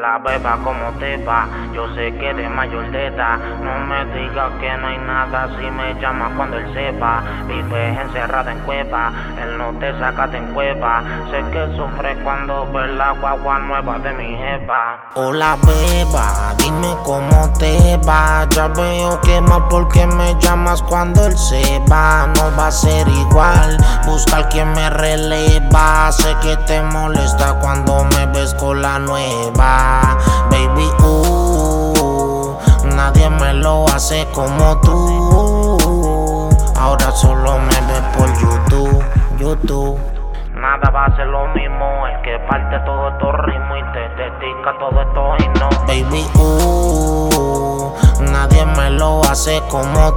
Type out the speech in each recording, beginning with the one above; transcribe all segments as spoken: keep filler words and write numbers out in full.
Hola beba, ¿cómo te va? Yo sé que eres mayor de edad. No me digas que no hay nada si me llamas cuando él sepa. Vives encerrada en cueva, él no te saca de en cueva. Sé que sufre cuando ve la guagua nueva de mi jefa. Hola beba, dime cómo te va. Ya veo que más porque me llamas cuando él se va. No va a ser igual, buscar quien me releva. Sé que te molesta cuando me ves con la nueva. Baby, uh, nadie me lo hace como tú. Ahora solo me ves por YouTube, YouTube. Nada va a ser lo mismo, el que parte todo estos ritmos y te dedica todo esto y no. Baby, uh, nadie me lo hace como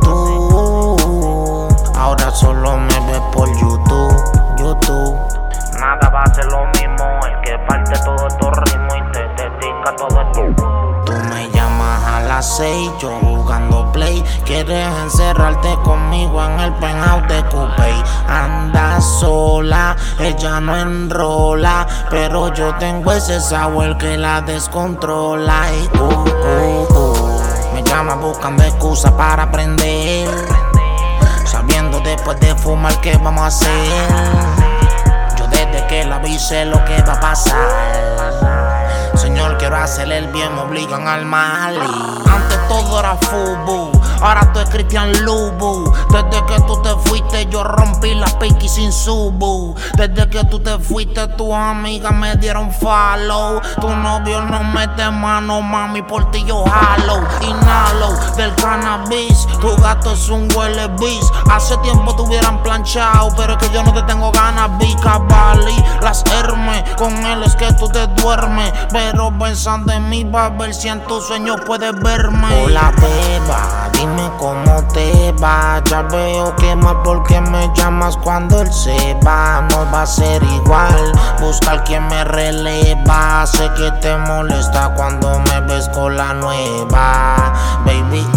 tú. Ahora solo me ves por YouTube, YouTube. Nada va a ser lo mismo, el que parte todo estos ritmos y te dedica todo esto. Tú me llamas a las seis, yo jugando play. Quieres encerrarte conmigo en el penthouse de Coupé. Anda sola, ella no enrola, pero yo tengo ese sabor que la descontrola. Y uh, uh, uh, me llama buscando excusas para aprender, sabiendo después de fumar qué vamos a hacer. Yo desde que la vi sé lo que va a pasar. Señor, quiero hacerle el bien, me obligan al mal. Y antes todo era fútbol, ahora tú es Cristian Lubu. Desde que tú te fuiste yo rompí la piqui sin subu. Desde que tú te fuiste tus amigas me dieron follow. Tu novio no mete mano, mami, por ti yo jalo. Inhalo del cannabis, tu gato es un huele bis. Hace tiempo te hubieran planchado, pero es que yo no te tengo ganas. Vica Bali, las Hermes, con él es que tú te duermes. Pero pensando en mí va a ver si en tus sueños puedes verme. Hola beba, dime cómo te va. Ya veo que más porque me llamas cuando él se va. No va a ser igual, buscar quien me releva. Sé que te molesta cuando me ves con la nueva. Baby,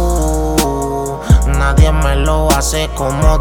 uh, nadie me lo hace como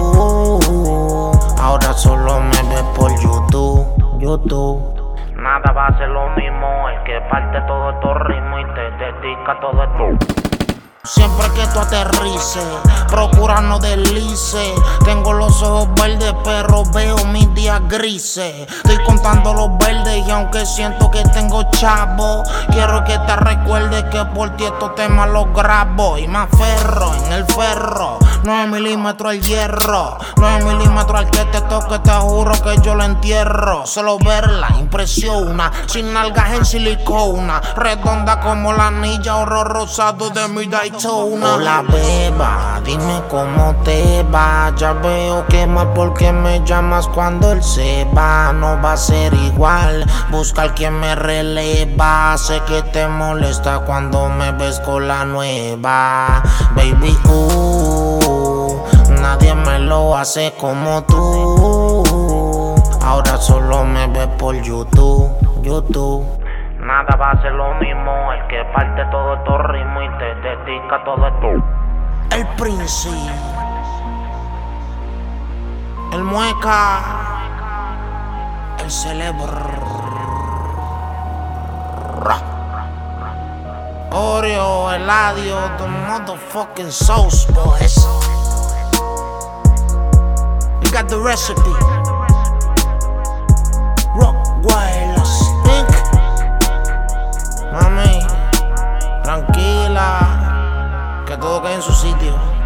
tú. Ahora solo me ves por YouTube, YouTube. Nada va a ser lo mismo, el que parte todo estos ritmos y te dedica todo esto. Siempre que tú aterrices, procura no deslices. Tengo los ojos verdes, pero veo mis días grises. Estoy contando los verdes y aunque siento que tengo chavo, quiero que te recuerdes que por ti estos temas los grabo. Y me aferro en el ferro, nueve milímetros el hierro. nueve milímetros al que te toque, te juro que yo lo entierro. Solo verla impresiona, sin nalgas en silicona, redonda como la anilla, oro rosado de mi Daytona. Hola beba, dime cómo te va. Ya veo que más porque me llamas cuando él se va. No va a ser igual, buscar quien me releva. Sé que te molesta cuando me ves con la nueva. Baby, uh, nadie me lo hace como tú. Ahora solo me ves por YouTube, YouTube. Nada va a ser lo mismo, el que parte todo estos ritmos y te dedica todo esto. El Príncipe, el Mueca, el Celebro, Oreo, Eladio, the motherfucking Sauce Boys. We got the recipe. Rockwilds Incorporated. Mami, tranquila, que todo quede en su sitio.